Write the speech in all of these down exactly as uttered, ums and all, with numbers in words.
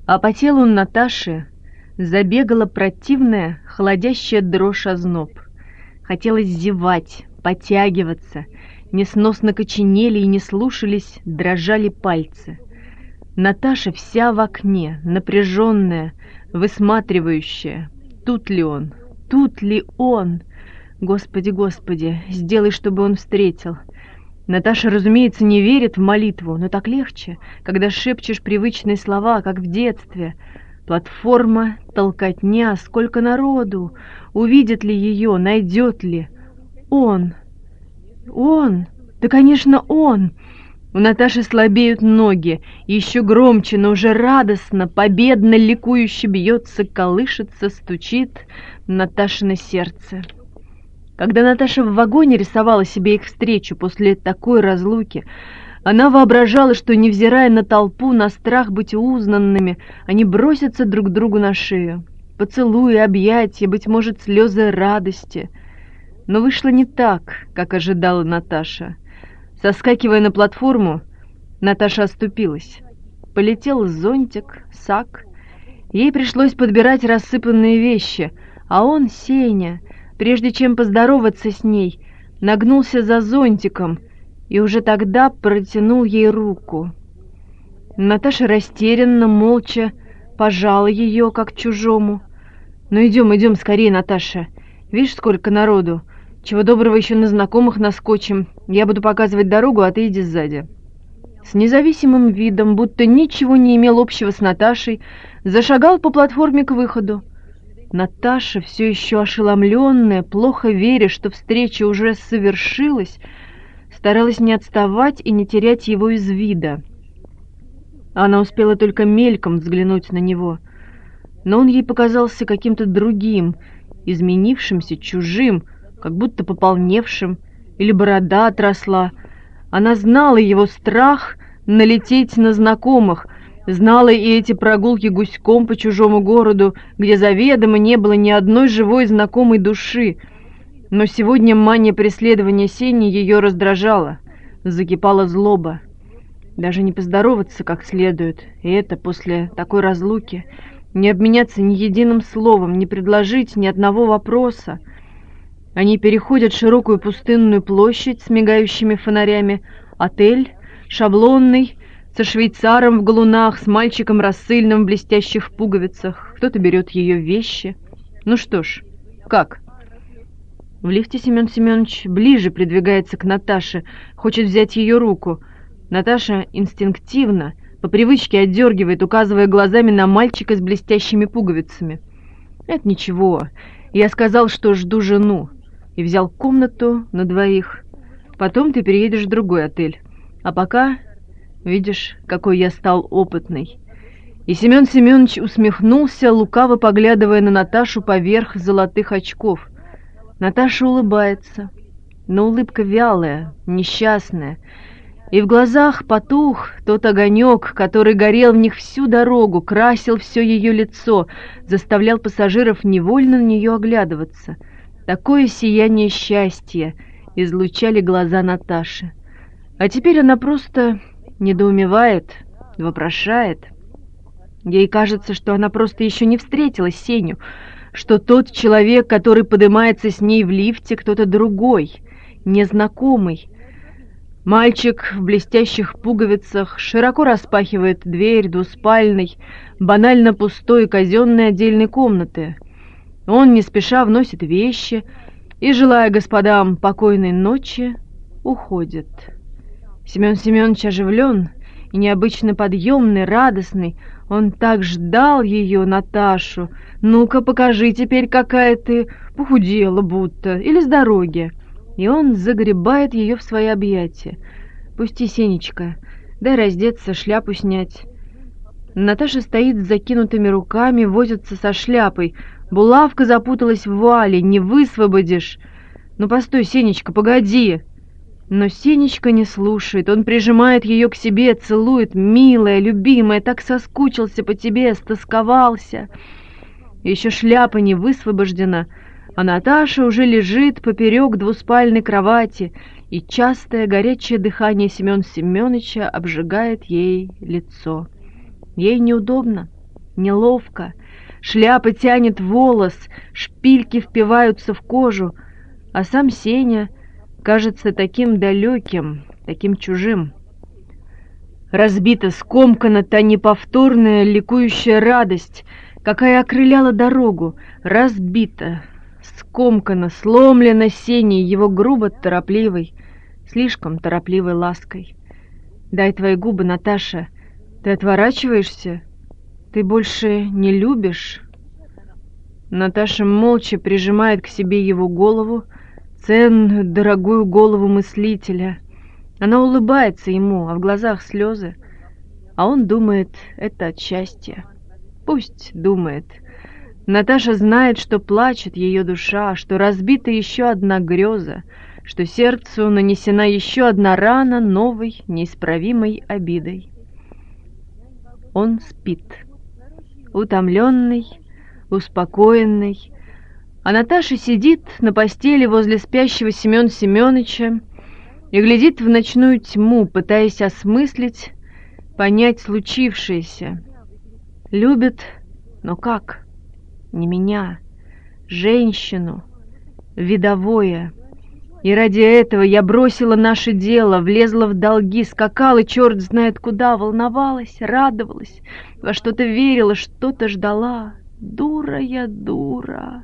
А по телу Наташи забегала противная, холодящая дрожь озноб. Хотелось зевать, потягиваться, несносно коченели и не слушались, дрожали пальцы. Наташа вся в окне, напряженная, высматривающая. Тут ли он? Тут ли он? Господи, Господи, сделай, чтобы он встретил. Наташа, разумеется, не верит в молитву, но так легче, когда шепчешь привычные слова, как в детстве. Платформа, толкотня, сколько народу! Увидит ли ее, найдет ли? Он! Он! Да, конечно, он! У Наташи слабеют ноги, еще громче, но уже радостно, победно, ликующе бьется, колышется, стучит Наташино сердце. Когда Наташа в вагоне рисовала себе их встречу после такой разлуки, она воображала, что, невзирая на толпу, на страх быть узнанными, они бросятся друг другу на шею. Поцелуи, объятия, быть может, слезы радости. Но вышло не так, как ожидала Наташа. Соскакивая на платформу, Наташа оступилась. Полетел зонтик, сак. Ей пришлось подбирать рассыпанные вещи, а он, Сеня, прежде чем поздороваться с ней, нагнулся за зонтиком и уже тогда протянул ей руку. Наташа растерянно, молча пожала ее, как чужому. «Ну идем, идем скорее, Наташа. Видишь, сколько народу? Чего доброго еще на знакомых наскочим. Я буду показывать дорогу, а ты иди сзади». С независимым видом, будто ничего не имел общего с Наташей, зашагал по платформе к выходу. Наташа, все еще ошеломленная, плохо веря, что встреча уже совершилась, старалась не отставать и не терять его из вида. Она успела только мельком взглянуть на него, но он ей показался каким-то другим, изменившимся, чужим, как будто пополневшим, или борода отросла. Она знала его страх налететь на знакомых, знала и эти прогулки гуськом по чужому городу, где заведомо не было ни одной живой знакомой души. Но сегодня мания преследования Сени ее раздражала, закипала злоба. Даже не поздороваться как следует, и это после такой разлуки, не обменяться ни единым словом, не предложить ни одного вопроса. Они переходят широкую пустынную площадь с мигающими фонарями, отель, шаблонный, со швейцаром в галунах, с мальчиком рассыльным в блестящих пуговицах. Кто-то берет ее вещи. Ну что ж, как? В лифте Семен Семенович ближе придвигается к Наташе, хочет взять ее руку. Наташа инстинктивно, по привычке отдергивает, указывая глазами на мальчика с блестящими пуговицами. «Это ничего. Я сказал, что жду жену, и взял комнату на двоих. Потом ты переедешь в другой отель. А пока, видишь, какой я стал опытный». И Семен Семенович усмехнулся, лукаво поглядывая на Наташу поверх золотых очков. Наташа улыбается, но улыбка вялая, несчастная. И в глазах потух тот огонек, который горел в них всю дорогу, красил все ее лицо, заставлял пассажиров невольно на нее оглядываться. Такое сияние счастья излучали глаза Наташи. А теперь она просто недоумевает, вопрошает. Ей кажется, что она просто еще не встретила Сеню, что тот человек, который поднимается с ней в лифте, кто-то другой, незнакомый. Мальчик в блестящих пуговицах широко распахивает дверь двуспальной, банально пустой казенной отдельной комнаты. Он не спеша вносит вещи и, желая господам покойной ночи, уходит. Семен Семенович оживлен и необычно подъемный, радостный. Он так ждал ее, Наташу. «Ну-ка, покажи теперь, какая ты, похудела будто, или с дороги». И он загребает ее в свои объятия. «Пусти, Сенечка, дай раздеться, шляпу снять». Наташа стоит с закинутыми руками, возится со шляпой. Булавка запуталась в вуале, не высвободишь. «Ну постой, Сенечка, погоди». Но Сенечка не слушает, он прижимает ее к себе, целует. «Милая, любимая, так соскучился по тебе, стосковался». Еще шляпа не высвобождена, а Наташа уже лежит поперек двуспальной кровати, и частое горячее дыхание Семена Семеновича обжигает ей лицо. Ей неудобно, неловко. Шляпа тянет волос, шпильки впиваются в кожу, а сам Сеня кажется таким далеким, таким чужим. Разбита, скомкана та неповторная ликующая радость, какая окрыляла дорогу. Разбита, скомкана, сломлена Сеней его грубо торопливой, слишком торопливой лаской. «Дай твои губы, Наташа. Ты отворачиваешься? Ты больше не любишь?» Наташа молча прижимает к себе его голову, ценную, дорогую голову мыслителя. Она улыбается ему, а в глазах слезы. А он думает, это от счастья. Пусть думает. Наташа знает, что плачет ее душа, что разбита еще одна греза, что сердцу нанесена еще одна рана новой, неисправимой обидой. Он спит, утомленный, успокоенный, а Наташа сидит на постели возле спящего Семена Семеновича и глядит в ночную тьму, пытаясь осмыслить, понять случившееся. Любит, но как? Не меня, женщину, видовое. И ради этого я бросила наше дело, влезла в долги, скакала, черт знает куда, волновалась, радовалась, во что-то верила, что-то ждала. Дура я, дура.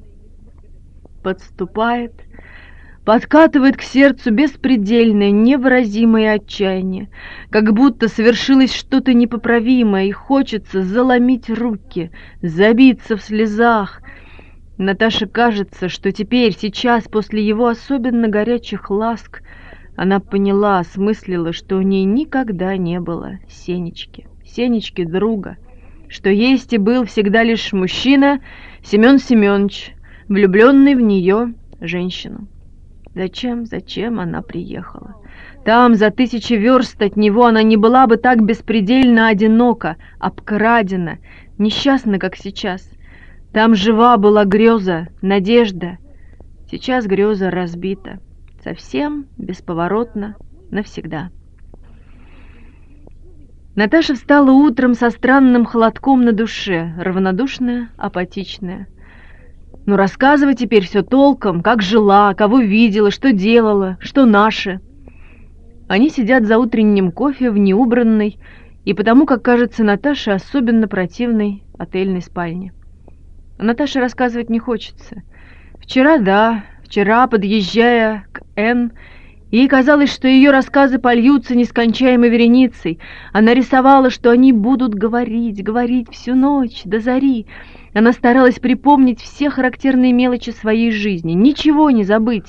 Подступает, подкатывает к сердцу беспредельное, невыразимое отчаяние, как будто совершилось что-то непоправимое, и хочется заломить руки, забиться в слезах. Наташе кажется, что теперь, сейчас, после его особенно горячих ласк, она поняла, осмыслила, что у ней никогда не было Сенечки, Сенечки друга, что есть и был всегда лишь мужчина Семен Семенович, влюбленный в нее женщину. Зачем, зачем она приехала? Там, за тысячи верст от него, она не была бы так беспредельно одинока, обкрадена, несчастна, как сейчас. Там жива была греза, надежда. Сейчас греза разбита. Совсем, бесповоротно, навсегда. Наташа встала утром со странным холодком на душе, равнодушная, апатичная. Ну, рассказывай теперь все толком, как жила, кого видела, что делала, что наше. Они сидят за утренним кофе в неубранной и потому, как кажется Наташе, особенно противной отельной спальне. Наташе рассказывать не хочется. Вчера, да, вчера, подъезжая к Н, ей казалось, что ее рассказы польются нескончаемой вереницей. Она рисовала, что они будут говорить, говорить всю ночь, до зари. Она старалась припомнить все характерные мелочи своей жизни, ничего не забыть.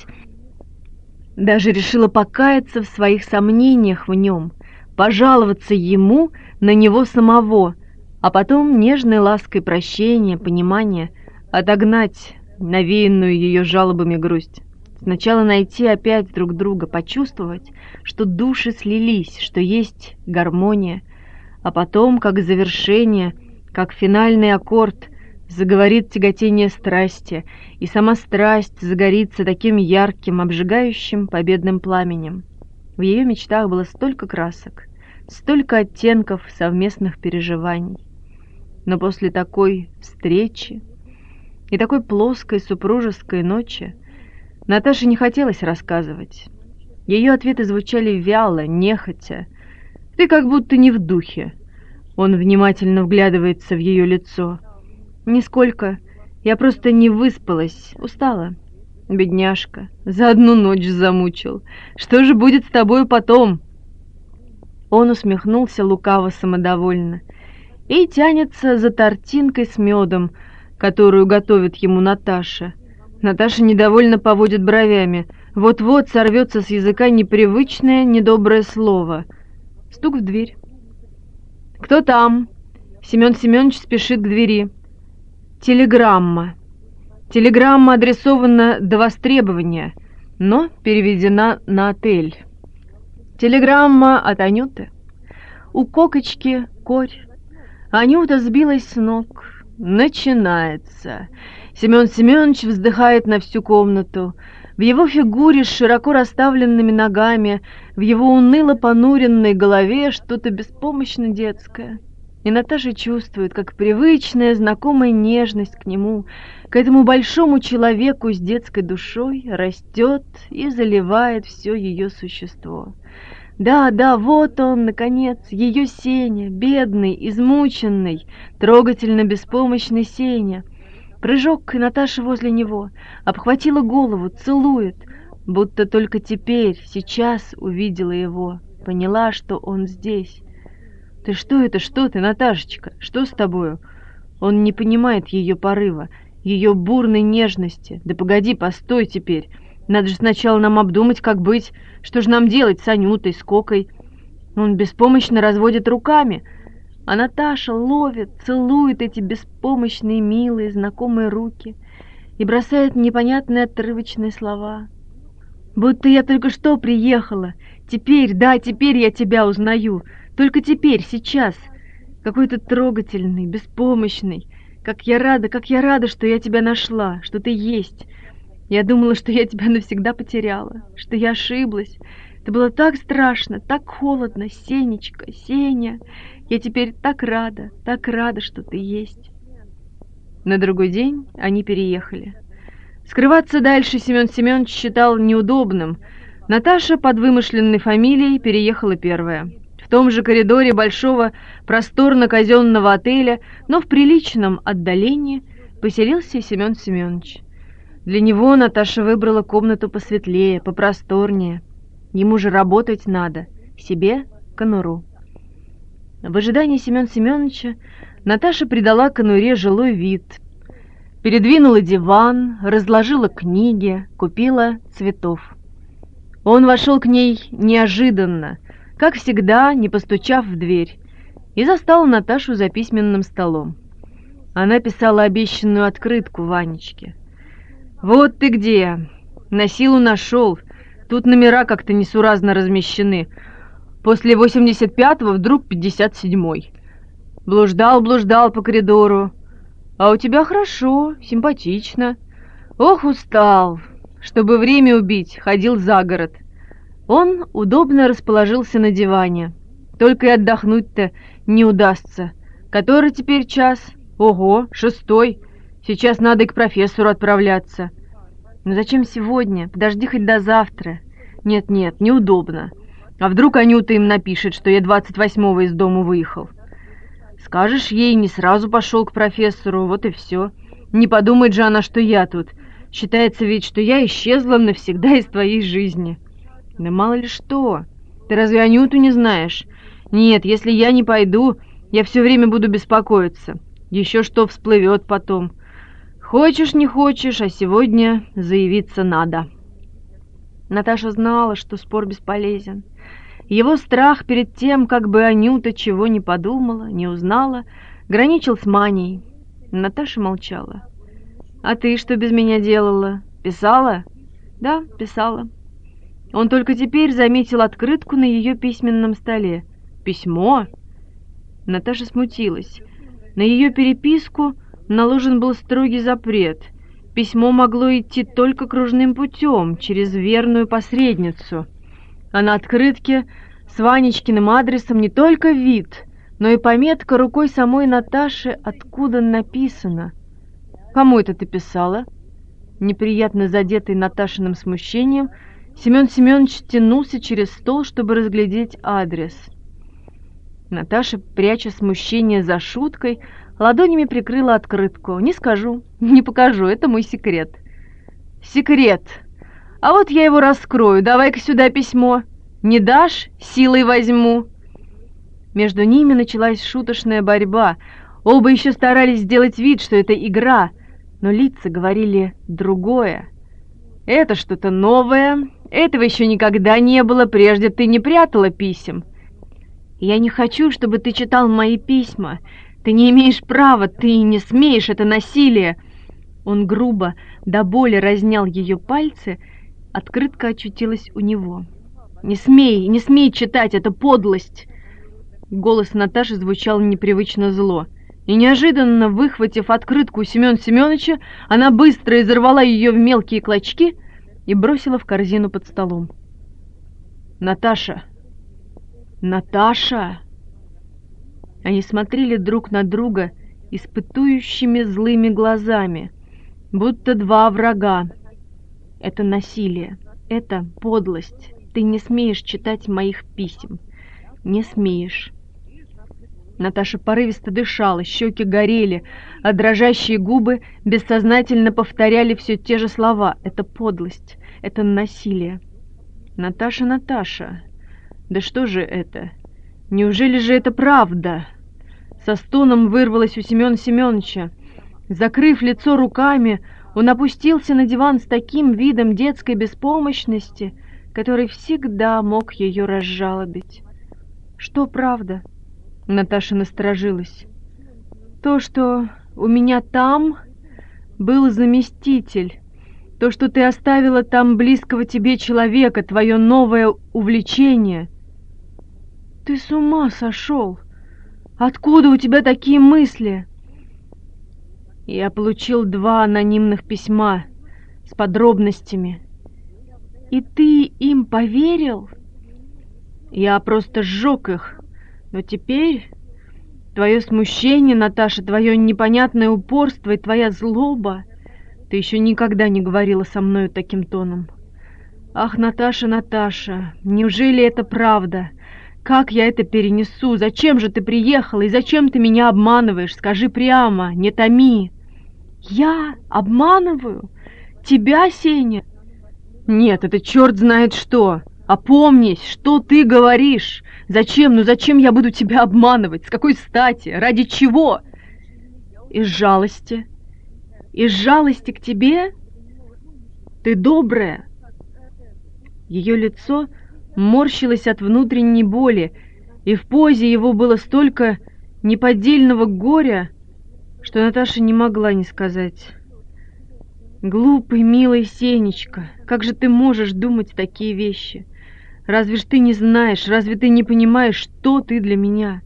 Даже решила покаяться в своих сомнениях в нем, пожаловаться ему на него самого, а потом нежной лаской прощения, понимания, отогнать навеянную ее жалобами грусть. Сначала найти опять друг друга, почувствовать, что души слились, что есть гармония, а потом, как завершение, как финальный аккорд, заговорит тяготение страсти, и сама страсть загорится таким ярким, обжигающим, победным пламенем. В ее мечтах было столько красок, столько оттенков совместных переживаний. Но после такой встречи и такой плоской супружеской ночи Наташе не хотелось рассказывать. Ее ответы звучали вяло, нехотя. «Ты как будто не в духе». Он внимательно вглядывается в ее лицо. «Нисколько. Я просто не выспалась, устала. Бедняжка, за одну ночь замучил. Что же будет с тобой потом?» Он усмехнулся лукаво самодовольно и тянется за тортинкой с медом, которую готовит ему Наташа. Наташа недовольно поводит бровями. Вот-вот сорвется с языка непривычное, недоброе слово. Стук в дверь. «Кто там?» Семен Семенович спешит к двери. Телеграмма. Телеграмма адресована до востребования, но переведена на отель. Телеграмма от Анюты. У Кокочки корь. Анюта сбилась с ног. Начинается. Семен Семенович вздыхает на всю комнату. В его фигуре с широко расставленными ногами, в его уныло понуренной голове что-то беспомощно детское. И Наташа чувствует, как привычная, знакомая нежность к нему, к этому большому человеку с детской душой, растет и заливает все ее существо. Да, да, вот он, наконец, ее Сеня, бедный, измученный, трогательно беспомощный Сеня. Прыжок, и Наташа возле него, обхватила голову, целует, будто только теперь, сейчас увидела его, поняла, что он здесь. «Ты что это, что ты, Наташечка? Что с тобою?» Он не понимает ее порыва, ее бурной нежности. «Да погоди, постой теперь. Надо же сначала нам обдумать, как быть. Что же нам делать с Анютой, с Кокой?» Он беспомощно разводит руками, а Наташа ловит, целует эти беспомощные, милые, знакомые руки и бросает непонятные отрывочные слова. «Будто я только что приехала. Теперь, да, теперь я тебя узнаю. Только теперь, сейчас. Какой-то трогательный, беспомощный. Как я рада, как я рада, что я тебя нашла, что ты есть. Я думала, что я тебя навсегда потеряла, что я ошиблась. Это было так страшно, так холодно, Сенечка, Сеня. Я теперь так рада, так рада, что ты есть». На другой день они переехали. Скрываться дальше Семен Семенович считал неудобным. Наташа под вымышленной фамилией переехала первая. В том же коридоре большого просторно-казенного отеля, но в приличном отдалении, поселился и Семен Семенович. Для него Наташа выбрала комнату посветлее, попросторнее. Ему же работать надо, себе конуру. В ожидании Семена Семеновича Наташа придала конуре жилой вид. Передвинула диван, разложила книги, купила цветов. Он вошел к ней неожиданно, как всегда, не постучав в дверь, и застал Наташу за письменным столом. Она писала обещанную открытку Ванечке. «Вот ты где! На силу нашел. Тут номера как-то несуразно размещены. После восемьдесят пятого вдруг пятьдесят седьмой. Блуждал, блуждал по коридору. А у тебя хорошо, симпатично. Ох, устал. Чтобы время убить, ходил за город». Он удобно расположился на диване. Только и отдохнуть-то не удастся. Который теперь час? Ого, шестой. Сейчас надо и к профессору отправляться. Но зачем сегодня? Подожди хоть до завтра. Нет-нет, неудобно. А вдруг Анюта им напишет, что я двадцать восьмого из дома выехал? Скажешь ей, не сразу пошел к профессору, вот и все. Не подумает же она, что я тут. Считается ведь, что я исчезла навсегда из твоей жизни. Да мало ли что. Ты разве Анюту не знаешь? Нет, если я не пойду, я все время буду беспокоиться. Еще что всплывет потом. Хочешь, не хочешь, а сегодня заявиться надо. Наташа знала, что спор бесполезен. Его страх перед тем, как бы Анюта чего не подумала, не узнала, граничил с манией. Наташа молчала. «А ты что без меня делала? Писала?» «Да, писала». Он только теперь заметил открытку на ее письменном столе. «Письмо?» Наташа смутилась. На ее переписку наложен был строгий запрет. Письмо могло идти только кружным путем, через верную посредницу. А на открытке с Ванечкиным адресом не только вид, но и пометка рукой самой Наташи, откуда написано. «Кому это ты писала?» Неприятно задетый Наташиным смущением, Семен Семенович тянулся через стол, чтобы разглядеть адрес. Наташа, пряча смущение за шуткой, ладонями прикрыла открытку. «Не скажу, не покажу, это мой секрет». «Секрет? А вот я его раскрою, давай-ка сюда письмо. Не дашь? Силой возьму». Между ними началась шуточная борьба. Оба еще старались сделать вид, что это игра, но лица говорили другое. «Это что-то новое, этого еще никогда не было, прежде ты не прятала писем». «Я не хочу, чтобы ты читал мои письма. Ты не имеешь права, ты не смеешь, это насилие». Он грубо, до боли разнял ее пальцы, открытка очутилась у него. «Не смей, не смей читать, это подлость!» Голос Наташи звучал непривычно зло. И неожиданно, выхватив открытку у Семена Семеновича, она быстро изорвала ее в мелкие клочки и бросила в корзину под столом. «Наташа! Наташа!» Они смотрели друг на друга испытующими злыми глазами, будто два врага. Это насилие, это подлость. Ты не смеешь читать моих писем. Не смеешь. Наташа порывисто дышала, щеки горели, а дрожащие губы бессознательно повторяли все те же слова. Это подлость, это насилие. Наташа, Наташа, да что же это? Неужели же это правда? Со стоном вырвалось у Семена Семеновича. Закрыв лицо руками, он опустился на диван с таким видом детской беспомощности, который всегда мог ее разжалобить. Что правда? Наташа насторожилась. То, что у меня там был заместитель, то, что ты оставила там близкого тебе человека, твое новое увлечение. Ты с ума сошел? Откуда у тебя такие мысли? Я получил два анонимных письма с подробностями. И ты им поверил? Я просто сжег их. Но теперь твое смущение, Наташа, твое непонятное упорство и твоя злоба... Ты еще никогда не говорила со мною таким тоном. Ах, Наташа, Наташа, неужели это правда? Как я это перенесу? Зачем же ты приехала? И зачем ты меня обманываешь? Скажи прямо, не томи. Я обманываю? Тебя, Сеня? Нет, это черт знает что. Опомнись, что ты говоришь? Зачем? Ну зачем я буду тебя обманывать? С какой стати? Ради чего? Из жалости. Из жалости к тебе? Ты добрая. Ее лицо морщилось от внутренней боли, и в позе его было столько неподдельного горя, что Наташа не могла не сказать: «Глупый, милый Сенечка, как же ты можешь думать такие вещи? Разве ж ты не знаешь, разве ты не понимаешь, что ты для меня?»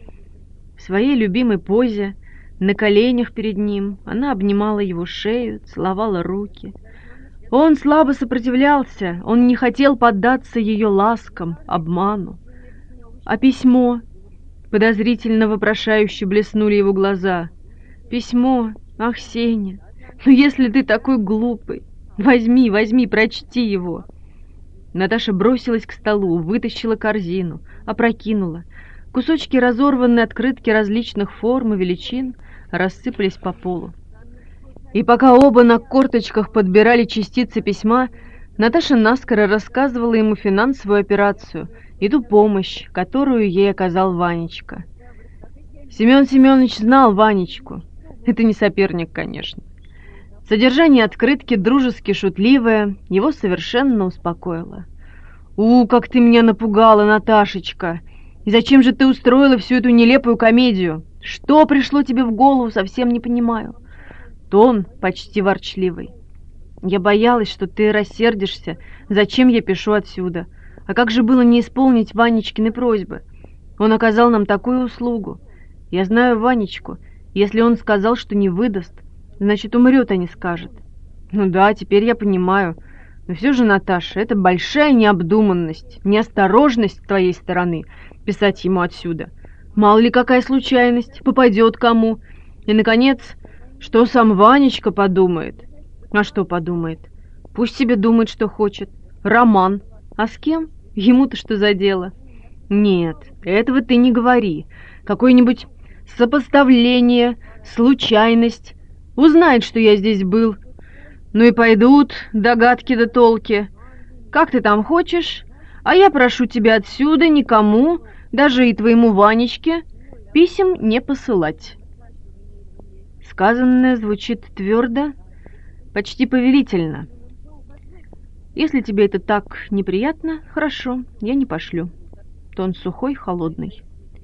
В своей любимой позе, на коленях перед ним, она обнимала его шею, целовала руки. Он слабо сопротивлялся, он не хотел поддаться ее ласкам, обману. А письмо? Подозрительно вопрошающе блеснули его глаза. Письмо? Ах, Сеня, ну если ты такой глупый, возьми, возьми, прочти его. Наташа бросилась к столу, вытащила корзину, опрокинула. Кусочки разорванной открытки различных форм и величин рассыпались по полу. И пока оба на корточках подбирали частицы письма, Наташа наскоро рассказывала ему финансовую операцию и ту помощь, которую ей оказал Ванечка. Семен Семенович знал Ванечку. Это не соперник, конечно. Содержание открытки, дружески шутливое, его совершенно успокоило. «У, как ты меня напугала, Наташечка! И зачем же ты устроила всю эту нелепую комедию? Что пришло тебе в голову, совсем не понимаю». Тон почти ворчливый. «Я боялась, что ты рассердишься. Зачем я пишу отсюда? А как же было не исполнить Ванечкины просьбы? Он оказал нам такую услугу. Я знаю Ванечку. Если он сказал, что не выдаст, значит, умрет, а не скажет. Ну да, теперь я понимаю. Но все же, Наташа, это большая необдуманность, неосторожность с твоей стороны писать ему отсюда. Мало ли какая случайность, попадет кому. И, наконец, что сам Ванечка подумает? А что подумает? Пусть себе думает, что хочет. Роман. А с кем? Ему-то что за дело? Нет, этого ты не говори. Какое-нибудь сопоставление, случайность. Узнает, что я здесь был. Ну и пойдут догадки да толки. Как ты там хочешь, а я прошу тебя отсюда никому, даже и твоему Ванечке, писем не посылать». Сказанное звучит твердо, почти повелительно. «Если тебе это так неприятно, хорошо, я не пошлю». Тон сухой, холодный.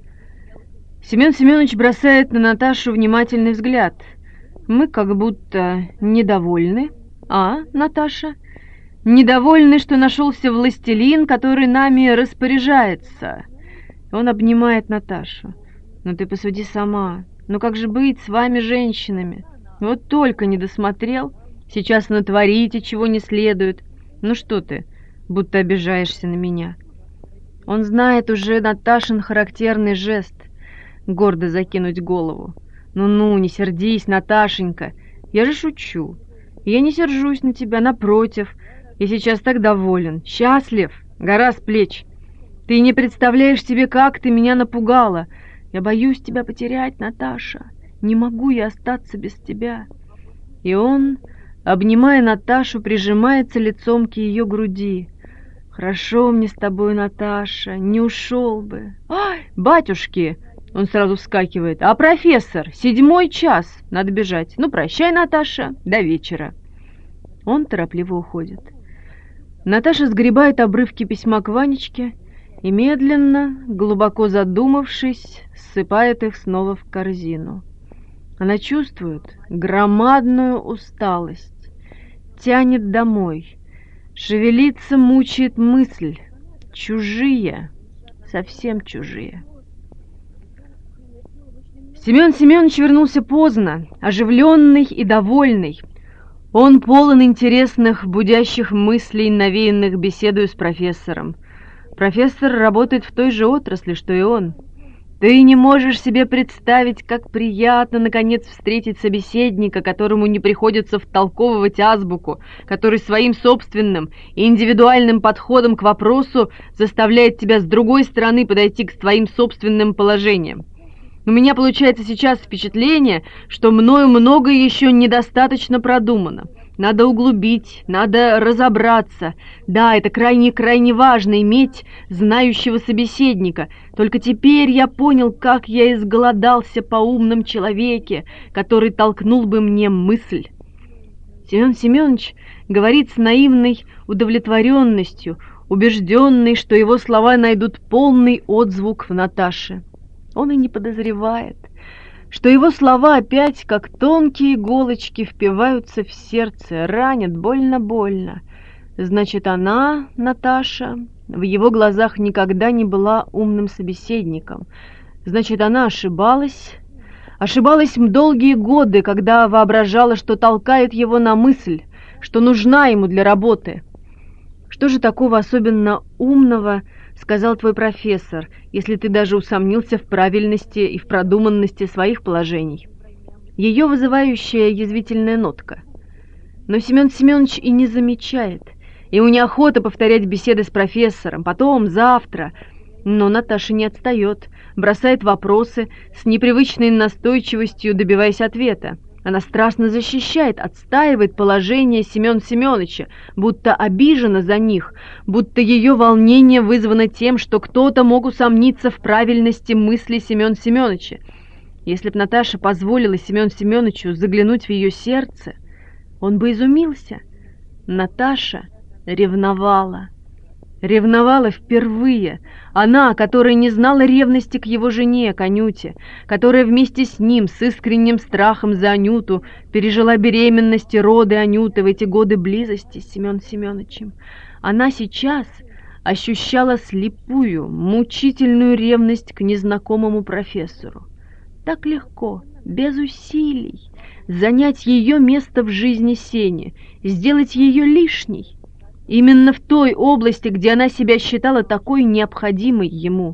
Семен Семенович бросает на Наташу внимательный взгляд. Мы как будто недовольны. А, Наташа? Недовольны, что нашелся властелин, который нами распоряжается. Он обнимает Наташу. Ну ты посуди сама. Ну как же быть с вами, женщинами? Вот только не досмотрел. Сейчас натворите, чего не следует. Ну что ты, будто обижаешься на меня. Он знает уже Наташин характерный жест. гордо закинуть голову. Ну-ну, не сердись, Наташенька, я же шучу. Я не сержусь на тебя, напротив, я сейчас так доволен, счастлив, гора с плеч. Ты не представляешь себе, как ты меня напугала. Я боюсь тебя потерять, Наташа. Не могу я остаться без тебя. И он, обнимая Наташу, прижимается лицом к ее груди. Хорошо мне с тобой, Наташа, не ушел бы. Ай, батюшки! Он сразу вскакивает. А профессор, седьмой час, надо бежать. Ну, прощай, Наташа, до вечера. Он торопливо уходит. Наташа сгребает обрывки письма к Ванечке и медленно, глубоко задумавшись, ссыпает их снова в корзину. Она чувствует громадную усталость, тянет домой, шевелится, мучает мысль. Чужие, совсем чужие. Семен Семенович вернулся поздно, оживленный и довольный. Он полон интересных, будящих мыслей, навеянных беседою с профессором. Профессор работает в той же отрасли, что и он. Ты не можешь себе представить, как приятно, наконец, встретить собеседника, которому не приходится втолковывать азбуку, который своим собственным и индивидуальным подходом к вопросу заставляет тебя с другой стороны подойти к твоим собственным положениям. У меня получается сейчас впечатление, что мною многое еще недостаточно продумано. Надо углубить, надо разобраться. Да, это крайне-крайне важно, иметь знающего собеседника. Только теперь я понял, как я изголодался по умном человеке, который толкнул бы мне мысль. Семен Семенович говорит с наивной удовлетворенностью, убежденный, что его слова найдут полный отзвук в Наташе. Он и не подозревает, что его слова опять, как тонкие иголочки, впиваются в сердце, ранят больно-больно. Значит, она, Наташа, в его глазах никогда не была умным собеседником. Значит, она ошибалась, ошибалась долгие годы, когда воображала, что толкает его на мысль, что нужна ему для работы. Что же такого особенно умного сказал твой профессор, если ты даже усомнился в правильности и в продуманности своих положений? Ее вызывающая язвительная нотка. Но Семен Семенович и не замечает. Ему неохота повторять беседы с профессором, потом, завтра. Но Наташа не отстает, бросает вопросы, с непривычной настойчивостью добиваясь ответа. Она страстно защищает, отстаивает положение Семена Семеновича, будто обижена за них, будто ее волнение вызвано тем, что кто-то мог усомниться в правильности мысли Семена Семеновича. Если б Наташа позволила Семену Семеновичу заглянуть в ее сердце, он бы изумился. Наташа ревновала. Ревновала впервые. Она, которая не знала ревности к его жене, к Анюте, которая вместе с ним, с искренним страхом за Анюту, пережила беременность и роды Анюты в эти годы близости с Семеном Семеновичем. Она сейчас ощущала слепую, мучительную ревность к незнакомому профессору. Так легко, без усилий, занять ее место в жизни Сени, сделать ее лишней. Именно в той области, где она себя считала такой необходимой ему.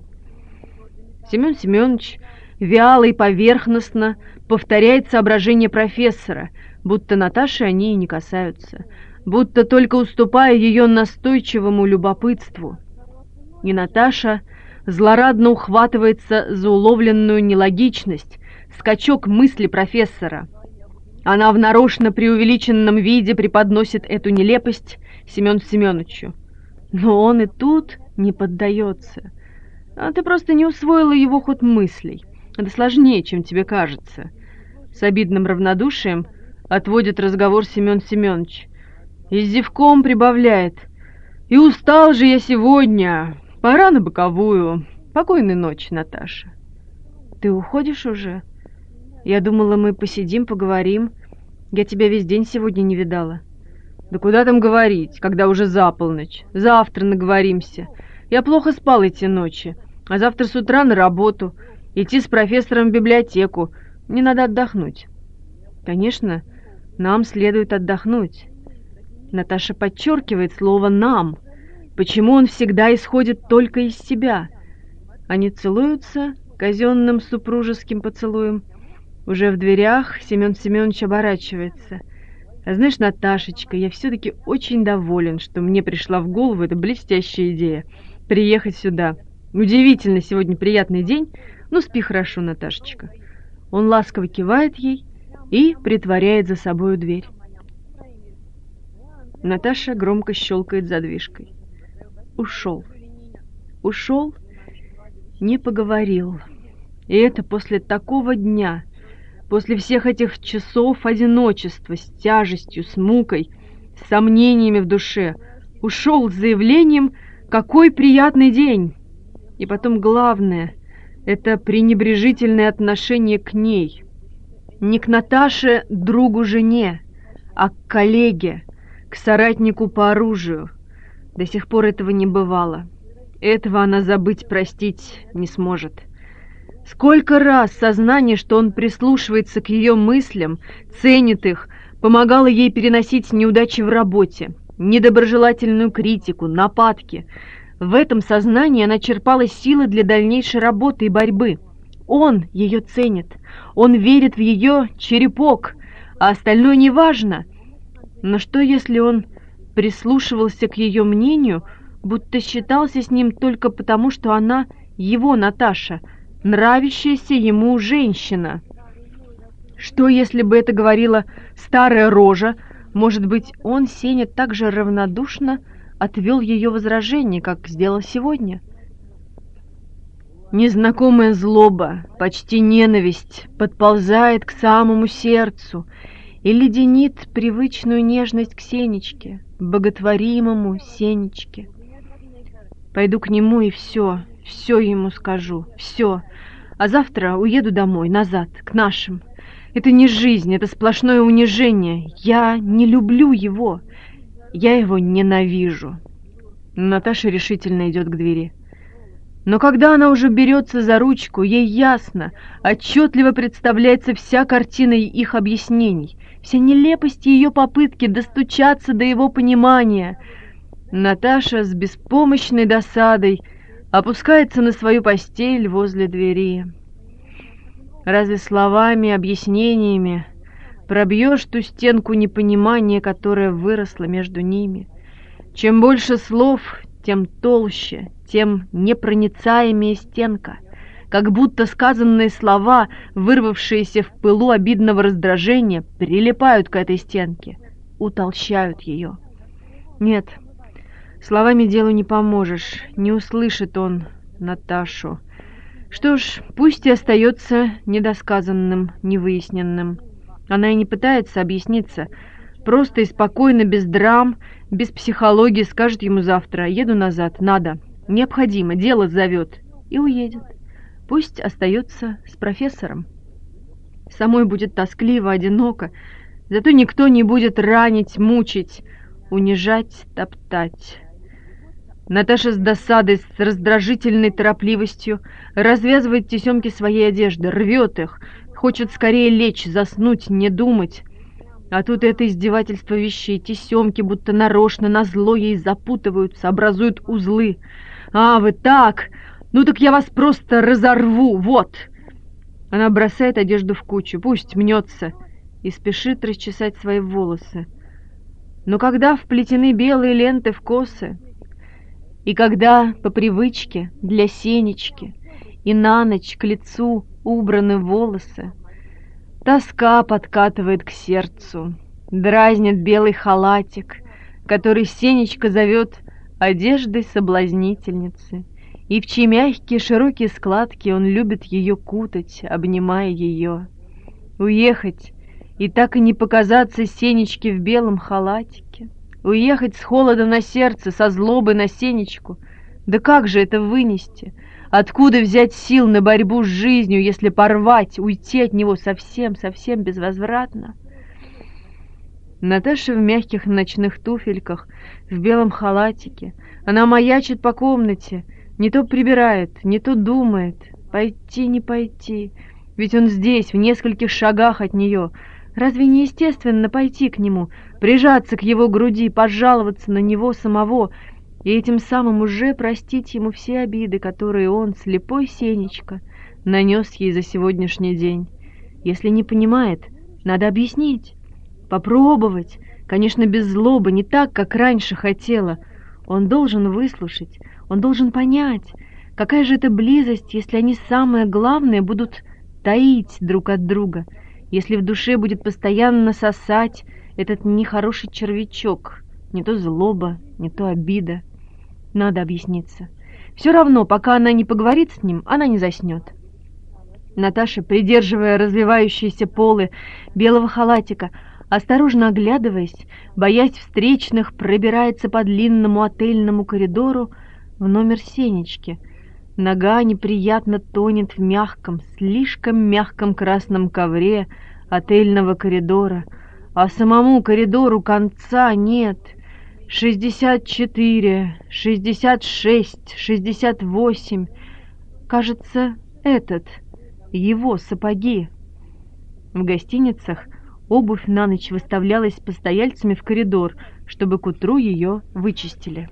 Семен Семенович вяло и поверхностно повторяет соображения профессора, будто Наташи они и не касаются, будто только уступая ее настойчивому любопытству. И Наташа злорадно ухватывается за уловленную нелогичность, скачок мысли профессора. Она в нарочно преувеличенном виде преподносит эту нелепость Семену Семеновичу. Но он и тут не поддается. А ты просто не усвоила его ход мыслей. Это сложнее, чем тебе кажется. С обидным равнодушием отводит разговор Семен Семенович. И с зевком прибавляет. И устал же я сегодня. Пора на боковую. Покойной ночи, Наташа. Ты уходишь уже? Я думала, мы посидим, поговорим. Я тебя весь день сегодня не видала. Да куда там говорить, когда уже за полночь? Завтра наговоримся. Я плохо спал эти ночи, а завтра с утра на работу. Идти с профессором в библиотеку. Мне надо отдохнуть. Конечно, нам следует отдохнуть. Наташа подчеркивает слово «нам». Почему он всегда исходит только из себя? Они целуются казенным супружеским поцелуем. Уже в дверях Семен Семенович оборачивается. А знаешь, Наташечка, я все-таки очень доволен, что мне пришла в голову эта блестящая идея — приехать сюда. Удивительно сегодня приятный день. Ну, спи хорошо, Наташечка. Он ласково кивает ей и притворяет за собою дверь. Наташа громко щелкает задвижкой. Ушел. Ушел, не поговорил. И это после такого дня, после всех этих часов одиночества с тяжестью, с мукой, с сомнениями в душе. Ушел с заявлением «Какой приятный день!» И потом главное — это пренебрежительное отношение к ней. Не к Наташе, другу-жене, а к коллеге, к соратнику по оружию. До сих пор этого не бывало. Этого она забыть, простить не сможет. Сколько раз сознание, что он прислушивается к ее мыслям, ценит их, помогало ей переносить неудачи в работе, недоброжелательную критику, нападки. В этом сознании она черпала силы для дальнейшей работы и борьбы. Он ее ценит, он верит в ее черепок, а остальное не важно. Но что, если он прислушивался к ее мнению, будто считался с ним только потому, что она его Наташа, нравящаяся ему женщина? Что, если бы это говорила старая рожа? Может быть, он, Сеня, так же равнодушно отвел ее возражение, как сделал сегодня? Незнакомая злоба, почти ненависть, подползает к самому сердцу и леденит привычную нежность к Сенечке, боготворимому Сенечке. Пойду к нему и все, все ему скажу, все. А завтра уеду домой, назад, к нашим. Это не жизнь, это сплошное унижение. Я не люблю его, я его ненавижу. Наташа решительно идет к двери. Но когда она уже берется за ручку, ей ясно, отчетливо представляется вся картина их объяснений, вся нелепость ее попытки достучаться до его понимания. Наташа с беспомощной досадой опускается на свою постель возле двери. Разве словами, объяснениями пробьешь ту стенку непонимания, которая выросла между ними? Чем больше слов, тем толще, тем непроницаемее стенка, как будто сказанные слова, вырвавшиеся в пылу обидного раздражения, прилипают к этой стенке, утолщают ее. Нет, словами делу не поможешь, не услышит он Наташу. Что ж, пусть и остается недосказанным, невыясненным. Она и не пытается объясниться, просто и спокойно, без драм, без психологии скажет ему завтра: еду назад, надо, необходимо, дело зовет, и уедет. Пусть остается с профессором. Самой будет тоскливо, одиноко, зато никто не будет ранить, мучить, унижать, топтать. Наташа с досадой, с раздражительной торопливостью развязывает тесемки своей одежды, рвет их, хочет скорее лечь, заснуть, не думать. А тут это издевательство вещей, тесемки будто нарочно, назло ей запутываются, образуют узлы. «А, вы так! Ну так я вас просто разорву, вот!» Она бросает одежду в кучу, пусть мнется, и спешит расчесать свои волосы. Но когда вплетены белые ленты в косы, и когда по привычке для Сенечки и на ночь к лицу убраны волосы, тоска подкатывает к сердцу, дразнит белый халатик, который Сенечка зовет одеждой соблазнительницы, и в чьи мягкие широкие складки он любит ее кутать, обнимая ее. Уехать и так и не показаться Сенечке в белом халатике, уехать с холодом на сердце, со злобой на Сенечку. Да как же это вынести? Откуда взять сил на борьбу с жизнью, если порвать, уйти от него совсем-совсем безвозвратно? Наташа в мягких ночных туфельках, в белом халатике. Она маячит по комнате, не то прибирает, не то думает. Пойти, не пойти, ведь он здесь, в нескольких шагах от нее. Разве не естественно пойти к нему, прижаться к его груди, пожаловаться на него самого и этим самым уже простить ему все обиды, которые он, слепой Сенечка, нанес ей за сегодняшний день. Если не понимает, надо объяснить, попробовать, конечно, без злобы, не так, как раньше хотела. Он должен выслушать, он должен понять, какая же это близость, если они самое главное будут таить друг от друга, если в душе будет постоянно сосать этот нехороший червячок, не то злоба, не то обида. Надо объясниться. Все равно, пока она не поговорит с ним, она не заснет. Наташа, придерживая развивающиеся полы белого халатика, осторожно оглядываясь, боясь встречных, пробирается по длинному отельному коридору в номер Сенечки. Нога неприятно тонет в мягком, слишком мягком красном ковре отельного коридора, а самому коридору конца нет. шестьдесят четыре, шестьдесят шесть, шестьдесят восемь. Кажется, этот, его сапоги. В гостиницах обувь на ночь выставлялась постояльцами в коридор, чтобы к утру ее вычистили.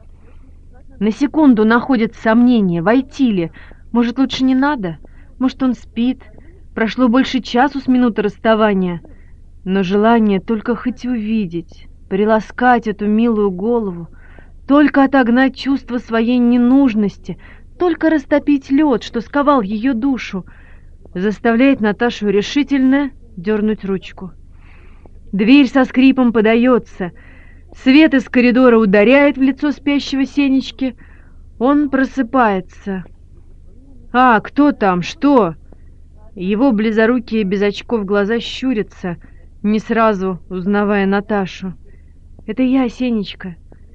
На секунду находит сомнение, войти ли. Может, лучше не надо? Может, он спит? Прошло больше часу с минуты расставания. Но желание только хоть увидеть, приласкать эту милую голову, только отогнать чувство своей ненужности, только растопить лед, что сковал ее душу, заставляет Наташу решительно дернуть ручку. Дверь со скрипом подается, свет из коридора ударяет в лицо спящего Сенечки. Он просыпается. «А, кто там? Что?» Его близорукие без очков глаза щурятся, не сразу узнавая Наташу. «Это я, Сенечка».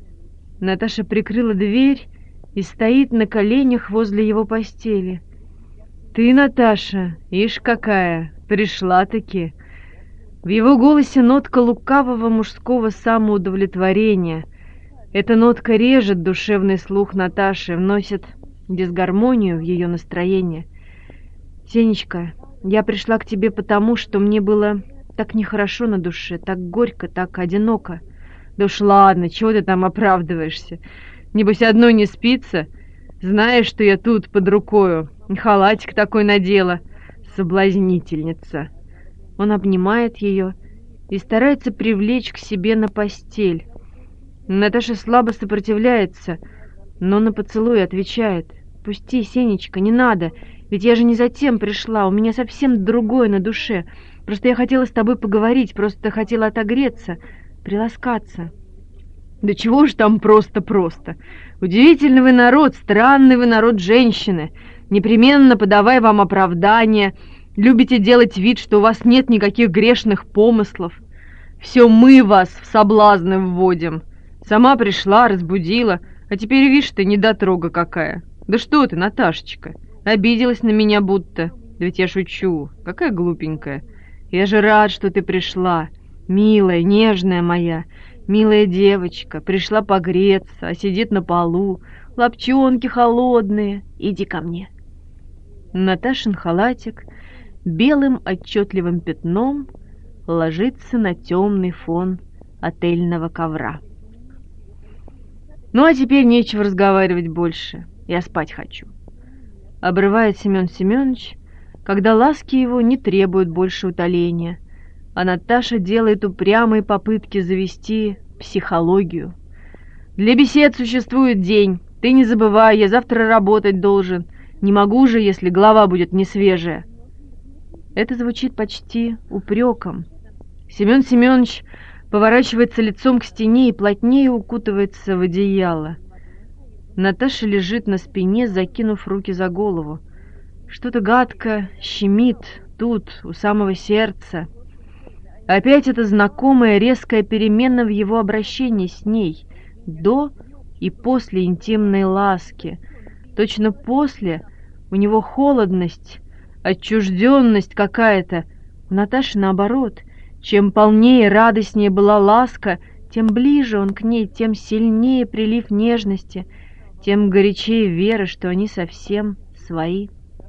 Наташа прикрыла дверь и стоит на коленях возле его постели. «Ты, Наташа, ишь какая, пришла-таки». В его голосе нотка лукавого мужского самоудовлетворения. Эта нотка режет душевный слух Наташи, вносит дисгармонию в ее настроение. «Сенечка, я пришла к тебе потому, что мне было так нехорошо на душе, так горько, так одиноко». «Да уж ладно, чего ты там оправдываешься? Небось, одной не спится? Знаешь, что я тут под рукою, халатик такой надела, соблазнительница». Он обнимает ее и старается привлечь к себе на постель. Наташа слабо сопротивляется, но на поцелуй отвечает: «Пусти, Сенечка, не надо, ведь я же не затем пришла, у меня совсем другое на душе. Просто я хотела с тобой поговорить, просто хотела отогреться, приласкаться». «Да чего ж там просто-просто? Удивительный вы народ, странный вы народ, женщины. Непременно подавай вам оправдание. Любите делать вид, что у вас нет никаких грешных помыслов. Все мы вас в соблазны вводим. Сама пришла, разбудила, а теперь, видишь ты, недотрога какая. Да что ты, Наташечка, обиделась на меня будто. Да ведь я шучу, какая глупенькая. Я же рад, что ты пришла, милая, нежная моя, милая девочка. Пришла погреться, а сидит на полу, лапчонки холодные. Иди ко мне». Наташин халатик белым отчетливым пятном ложится на темный фон отельного ковра. «Ну, а теперь нечего разговаривать больше, я спать хочу», — обрывает Семен Семенович, когда ласки его не требуют больше утоления, а Наташа делает упрямые попытки завести психологию. «Для бесед существует день, ты не забывай, я завтра работать должен, не могу же, если голова будет не свежая». Это звучит почти упреком. Семен Семенович поворачивается лицом к стене и плотнее укутывается в одеяло. Наташа лежит на спине, закинув руки за голову. Что-то гадко щемит тут, у самого сердца. Опять эта знакомая резкая перемена в его обращении с ней, до и после интимной ласки. Точно после у него холодность, отчужденность какая-то. У Наташи наоборот. Чем полнее и радостнее была ласка, тем ближе он к ней, тем сильнее прилив нежности, тем горячее вера, что они совсем свои.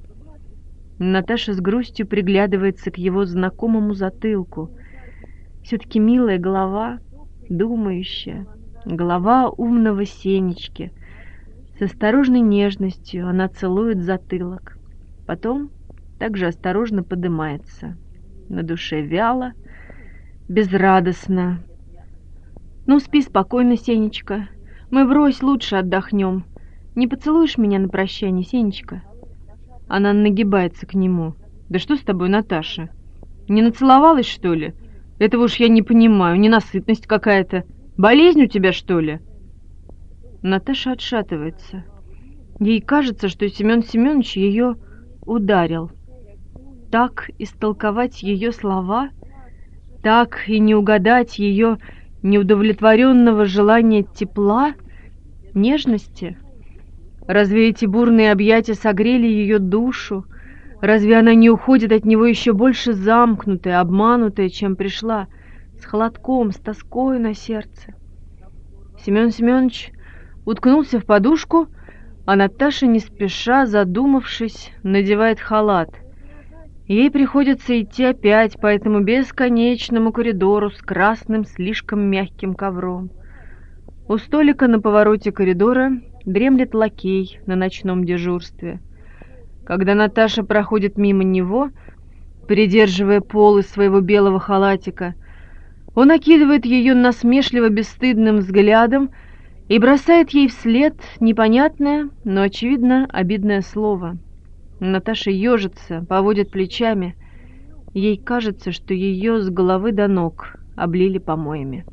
Наташа с грустью приглядывается к его знакомому затылку. Все-таки милая голова, думающая, голова умного Сенечки. С осторожной нежностью она целует затылок. Потом также осторожно поднимается. На душе вяло, безрадостно. «Ну, спи спокойно, Сенечка. Мы врозь лучше отдохнем. Не поцелуешь меня на прощание, Сенечка?» Она нагибается к нему. «Да что с тобой, Наташа? Не нацеловалась, что ли? Этого уж я не понимаю. Ненасытность какая-то. Болезнь у тебя, что ли?» Наташа отшатывается. Ей кажется, что Семен Семенович ее ударил. Так истолковать ее слова, так и не угадать ее неудовлетворенного желания тепла, нежности. Разве эти бурные объятия согрели ее душу? Разве она не уходит от него еще больше замкнутая, обманутая, чем пришла, с холодком, с тоской на сердце? Семен Семенович уткнулся в подушку, а Наташа, не спеша, задумавшись, надевает халат. Ей приходится идти опять по этому бесконечному коридору с красным, слишком мягким ковром. У столика на повороте коридора дремлет лакей на ночном дежурстве. Когда Наташа проходит мимо него, придерживая полы своего белого халатика, он окидывает ее насмешливо-бесстыдным взглядом и бросает ей вслед непонятное, но, очевидно, обидное слово. Наташа ежится, поводит плечами. Ей кажется, что ее с головы до ног облили помоями.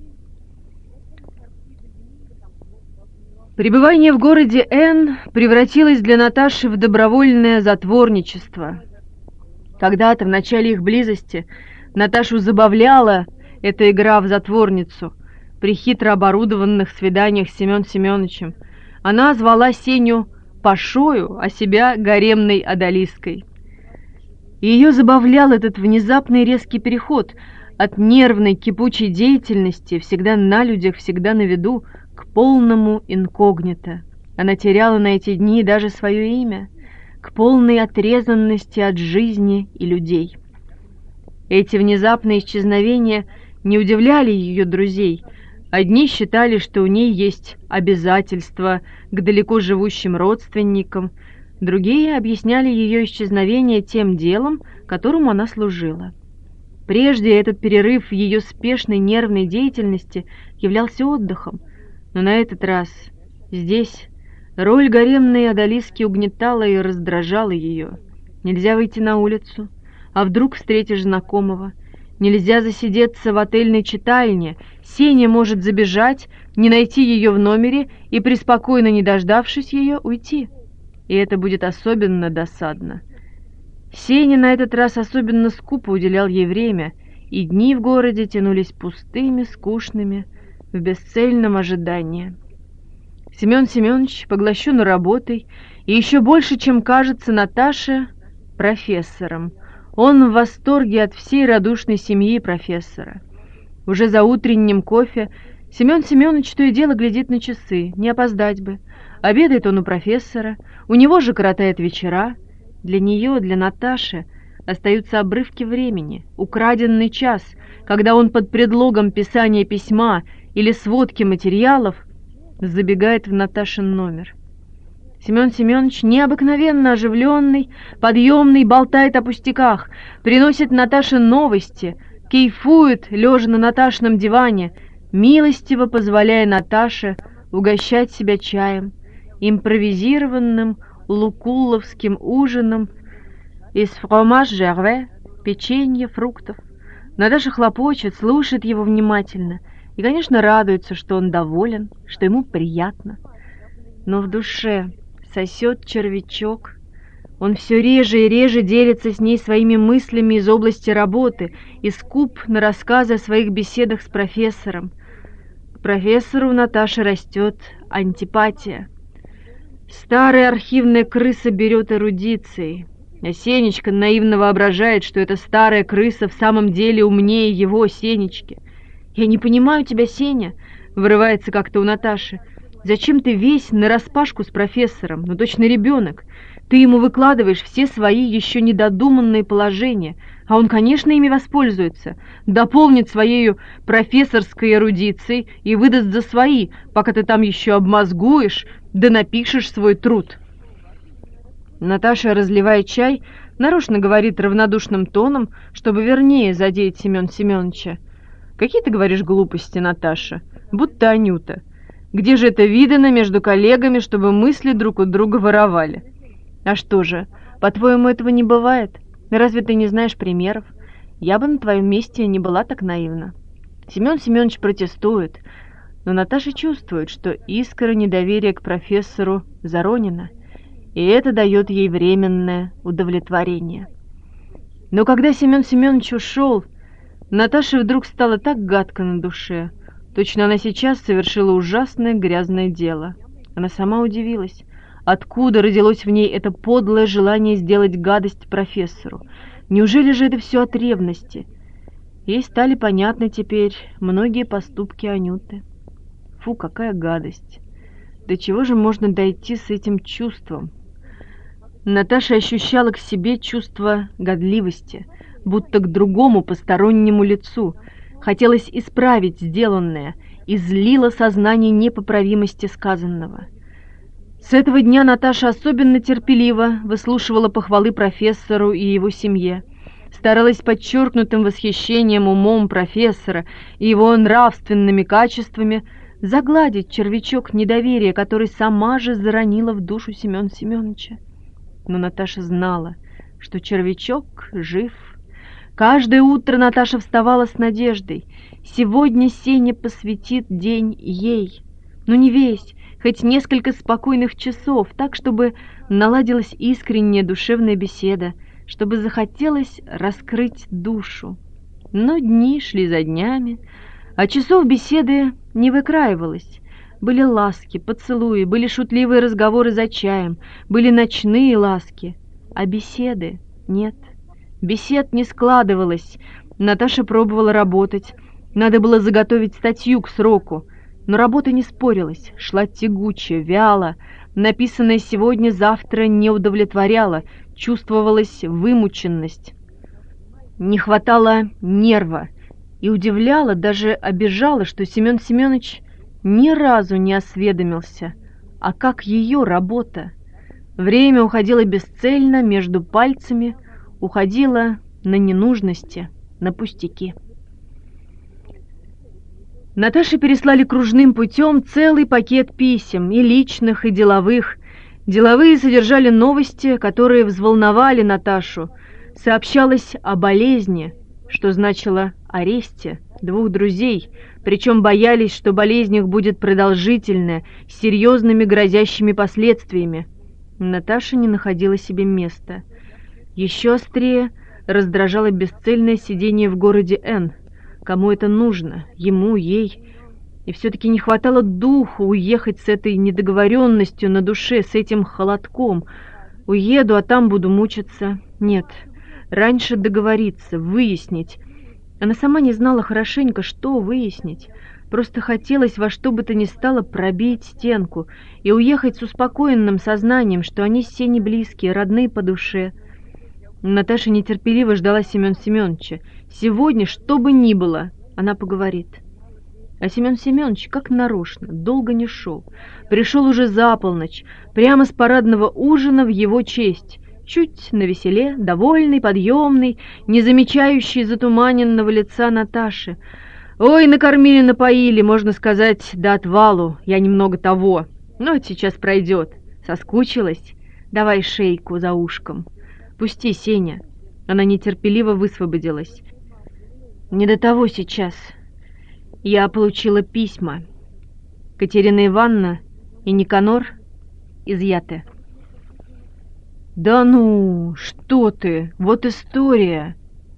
Пребывание в городе Н превратилось для Наташи в добровольное затворничество. Когда-то, в начале их близости, Наташу забавляла эта игра в затворницу. При хитро оборудованных свиданиях с Семен Семеновичем она звала Сеню Пашою, а себя гаремной одолиской. Ее забавлял этот внезапный резкий переход от нервной кипучей деятельности, всегда на людях, всегда на виду, к полному инкогнито. Она теряла на эти дни даже свое имя, к полной отрезанности от жизни и людей. Эти внезапные исчезновения не удивляли ее друзей. Одни считали, что у ней есть обязательства к далеко живущим родственникам, другие объясняли ее исчезновение тем делом, которому она служила. Прежде этот перерыв в ее спешной нервной деятельности являлся отдыхом, но на этот раз здесь роль гаремной одолиски угнетала и раздражала ее. Нельзя выйти на улицу, а вдруг встретишь знакомого. Нельзя засидеться в отельной читальне, Сеня может забежать, не найти ее в номере и, преспокойно не дождавшись ее, уйти. И это будет особенно досадно. Сеня на этот раз особенно скупо уделял ей время, и дни в городе тянулись пустыми, скучными, в бесцельном ожидании. Семен Семенович поглощен работой, и еще больше, чем кажется Наташе, профессором. Он в восторге от всей радушной семьи профессора. Уже за утренним кофе Семен Семенович то и дело глядит на часы, не опоздать бы. Обедает он у профессора, у него же коротает вечера. Для нее, для Наташи, остаются обрывки времени, украденный час, когда он под предлогом писания письма или сводки материалов забегает в Наташин номер. Семен Семенович, необыкновенно оживленный, подъемный, болтает о пустяках, приносит Наташе новости, кайфует, лежа на Наташином диване, милостиво позволяя Наташе угощать себя чаем, импровизированным лукулловским ужином из фромаж жерве, печенья, фруктов. Наташа хлопочет, слушает его внимательно и, конечно, радуется, что он доволен, что ему приятно. Но в душе сосет червячок. Он все реже и реже делится с ней своими мыслями из области работы и скуп на рассказы о своих беседах с профессором. К профессору у Наташи растет антипатия. Старая архивная крыса берет эрудицией, а Сенечка наивно воображает, что эта старая крыса в самом деле умнее его, Сенечки. «Я не понимаю тебя, Сеня», — вырывается как-то у Наташи. «Зачем ты весь нараспашку с профессором? Ну, точно ребенок. Ты ему выкладываешь все свои еще недодуманные положения, а он, конечно, ими воспользуется, дополнит своею профессорской эрудицией и выдаст за свои, пока ты там еще обмозгуешь, да напишешь свой труд». Наташа, разливая чай, нарочно говорит равнодушным тоном, чтобы вернее задеть Семен Семеновича. «Какие ты говоришь глупости, Наташа? Будто Анюта. Где же это видано между коллегами, чтобы мысли друг у друга воровали? А что же, по-твоему, этого не бывает? Разве ты не знаешь примеров? Я бы на твоем месте не была так наивна». Семен Семенович протестует, но Наташа чувствует, что искра недоверия к профессору заронена, и это дает ей временное удовлетворение. Но когда Семен Семенович ушел, Наташе вдруг стало так гадко на душе. Точно она сейчас совершила ужасное грязное дело. Она сама удивилась, откуда родилось в ней это подлое желание сделать гадость профессору. Неужели же это все от ревности? Ей стали понятны теперь многие поступки Анюты. Фу, какая гадость! До чего же можно дойти с этим чувством? Наташа ощущала к себе чувство годливости, будто к другому постороннему лицу. Хотелось исправить сделанное, и злило сознание непоправимости сказанного. С этого дня Наташа особенно терпеливо выслушивала похвалы профессору и его семье, старалась подчеркнутым восхищением умом профессора и его нравственными качествами загладить червячок недоверия, который сама же заронила в душу Семена Семеновича. Но Наташа знала, что червячок жив. Каждое утро Наташа вставала с надеждой. Сегодня Сеня посвятит день ей. Ну не весь, хоть несколько спокойных часов, так, чтобы наладилась искренняя душевная беседа, чтобы захотелось раскрыть душу. Но дни шли за днями, а часов беседы не выкраивалось. Были ласки, поцелуи, были шутливые разговоры за чаем, были ночные ласки, а беседы нет. Бесед не складывалось. Наташа пробовала работать. Надо было заготовить статью к сроку. Но работа не спорилась, шла тягуче, вяло. Написанное сегодня-завтра не удовлетворяло, чувствовалась вымученность. Не хватало нерва. И удивляло, даже обижало, что Семен Семенович ни разу не осведомился, а как ее работа. Время уходило бесцельно между пальцами, уходило на ненужности, на пустяки. Наташе переслали кружным путем целый пакет писем, и личных, и деловых. Деловые содержали новости, которые взволновали Наташу. Сообщалось о болезни, что значило аресте двух друзей, причем боялись, что болезнь их будет продолжительная, с серьезными грозящими последствиями. Наташа не находила себе места. Еще острее раздражало бесцельное сидение в городе Н. Кому это нужно? Ему, ей. И все-таки не хватало духу уехать с этой недоговоренностью на душе, с этим холодком. Уеду, а там буду мучиться. Нет, раньше договориться, выяснить. Она сама не знала хорошенько, что выяснить. Просто хотелось во что бы то ни стало пробить стенку и уехать с успокоенным сознанием, что они все не близкие, родные по душе. Наташа нетерпеливо ждала Семена Семеновича. Сегодня, что бы ни было, она поговорит. А Семен Семенович, как нарочно, долго не шел. Пришел уже за полночь, прямо с парадного ужина в его честь. Чуть навеселе, довольный, подъемный, не замечающий затуманенного лица Наташи. «Ой, накормили, напоили, можно сказать, до отвалу. Я немного того. Но это сейчас пройдет. Соскучилась? Давай шейку за ушком. Пусти, Сеня». Она нетерпеливо высвободилась. «Не до того сейчас. Я получила письма. Катерина Ивановна и Никанор изъяты». «Да ну, что ты, вот история!»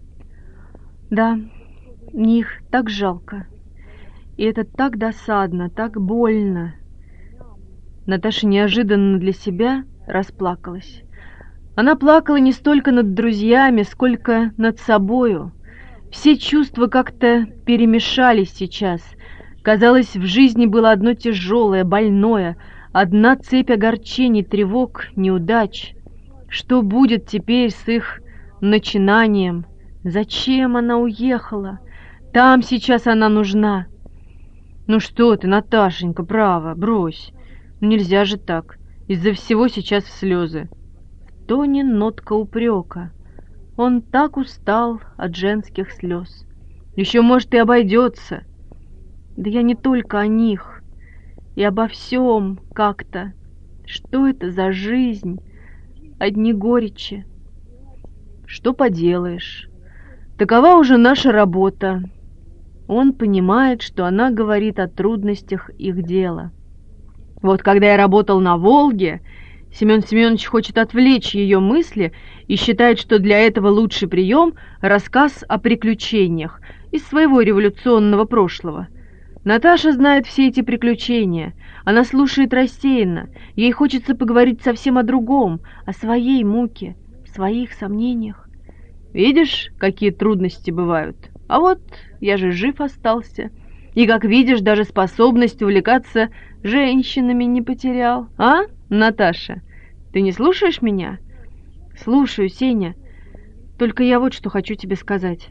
«Да, мне их так жалко, и это так досадно, так больно». Наташа неожиданно для себя расплакалась. Она плакала не столько над друзьями, сколько над собою. Все чувства как-то перемешались сейчас. Казалось, в жизни было одно тяжелое, больное, одна цепь огорчений, тревог, неудач. Что будет теперь с их начинанием? Зачем она уехала? Там сейчас она нужна. Ну что ты, Наташенька, право, брось. Ну нельзя же так. Из-за всего сейчас слезы. тоне нотка упрека. Он так устал от женских слез. Еще, может, и обойдется. Да я не только о них, и обо всем как-то. Что это за жизнь? Одни горечи. Что поделаешь? Такова уже наша работа. Он понимает, что она говорит о трудностях их дела. Вот когда я работал на «Волге», Семен Семенович хочет отвлечь ее мысли и считает, что для этого лучший прием – рассказ о приключениях из своего революционного прошлого. Наташа знает все эти приключения. Она слушает рассеянно. Ей хочется поговорить совсем о другом, о своей муке, своих сомнениях. Видишь, какие трудности бывают? А вот я же жив остался. И, как видишь, даже способность увлекаться женщинами не потерял. А, Наташа, ты не слушаешь меня? Слушаю, Сеня. Только я вот что хочу тебе сказать.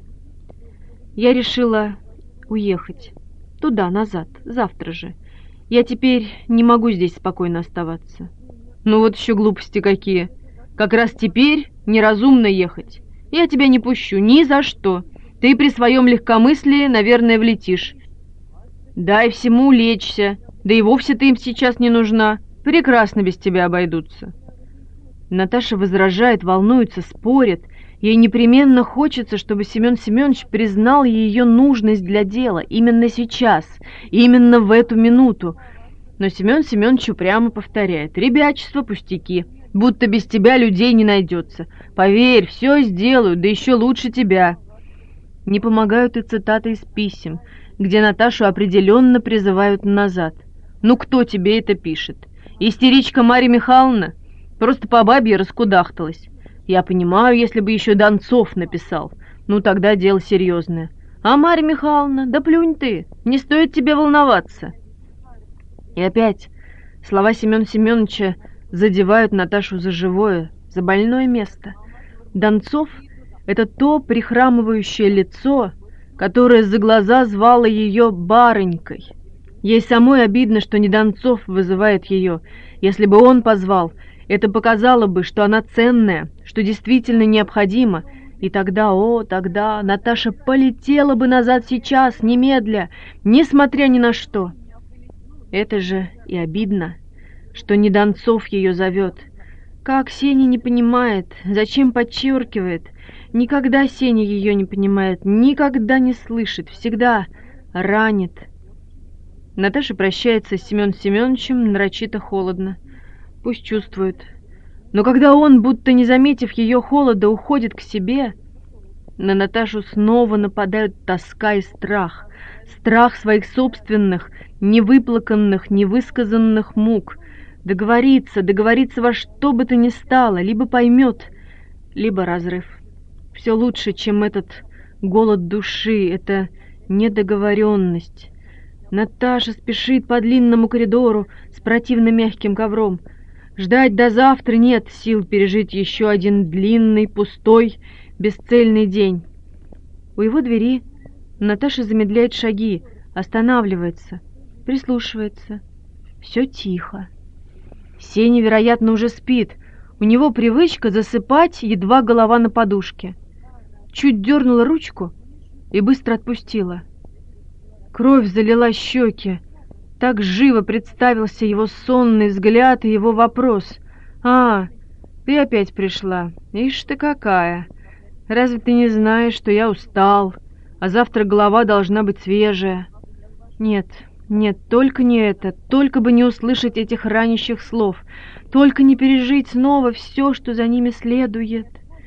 Я решила уехать. Туда, назад, завтра же. Я теперь не могу здесь спокойно оставаться. Ну вот еще глупости какие. Как раз теперь неразумно ехать. Я тебя не пущу ни за что. Ты при своем легкомыслии, наверное, влетишь. Дай всему лечься. Да и вовсе ты им сейчас не нужна. Прекрасно без тебя обойдутся. Наташа возражает, волнуется, спорит. Ей непременно хочется, чтобы Семен Семенович признал ее нужность для дела именно сейчас, именно в эту минуту. Но Семен Семенович упрямо повторяет: ребячество, пустяки, будто без тебя людей не найдется. Поверь, все сделаю, да еще лучше тебя. Не помогают и цитаты из писем, где Наташу определенно призывают назад. Ну кто тебе это пишет? Истеричка Марья Михайловна? Просто по бабье раскудахталась. Я понимаю, если бы еще Донцов написал. Ну, тогда дело серьезное. А Марья Михайловна, да плюнь ты, не стоит тебе волноваться. И опять слова Семена Семеновича задевают Наташу за живое, за больное место. Донцов — это то прихрамывающее лицо, которое за глаза звало ее барынькой. Ей самой обидно, что не Донцов вызывает ее. Если бы он позвал, это показало бы, что она ценная, что действительно необходима, и тогда, о, тогда Наташа полетела бы назад сейчас, немедля, несмотря ни на что. Это же и обидно, что не Донцов ее зовет. Как Сеня не понимает, зачем подчеркивает. Никогда Сеня ее не понимает, никогда не слышит, всегда ранит. Наташа прощается с Семеном Семеновичем нарочито холодно. Пусть чувствует. Но когда он, будто не заметив ее холода, уходит к себе, на Наташу снова нападают тоска и страх. Страх своих собственных, невыплаканных, невысказанных мук. Договориться, договориться во что бы то ни стало, либо поймет, либо разрыв. Все лучше, чем этот голод души, эта недоговоренность. Наташа спешит по длинному коридору с противно мягким ковром. Ждать до завтра нет сил пережить еще один длинный, пустой, бесцельный день. У его двери Наташа замедляет шаги, останавливается, прислушивается. Все тихо. Сеня, вероятно, уже спит. У него привычка засыпать, едва голова на подушке. Чуть дернула ручку и быстро отпустила. Кровь залила щеки. Так живо представился его сонный взгляд и его вопрос. «А, ты опять пришла. Ишь ты какая! Разве ты не знаешь, что я устал, а завтра голова должна быть свежая?» Нет, нет, только не это, только бы не услышать этих ранящих слов, только не пережить снова все, что за ними следует.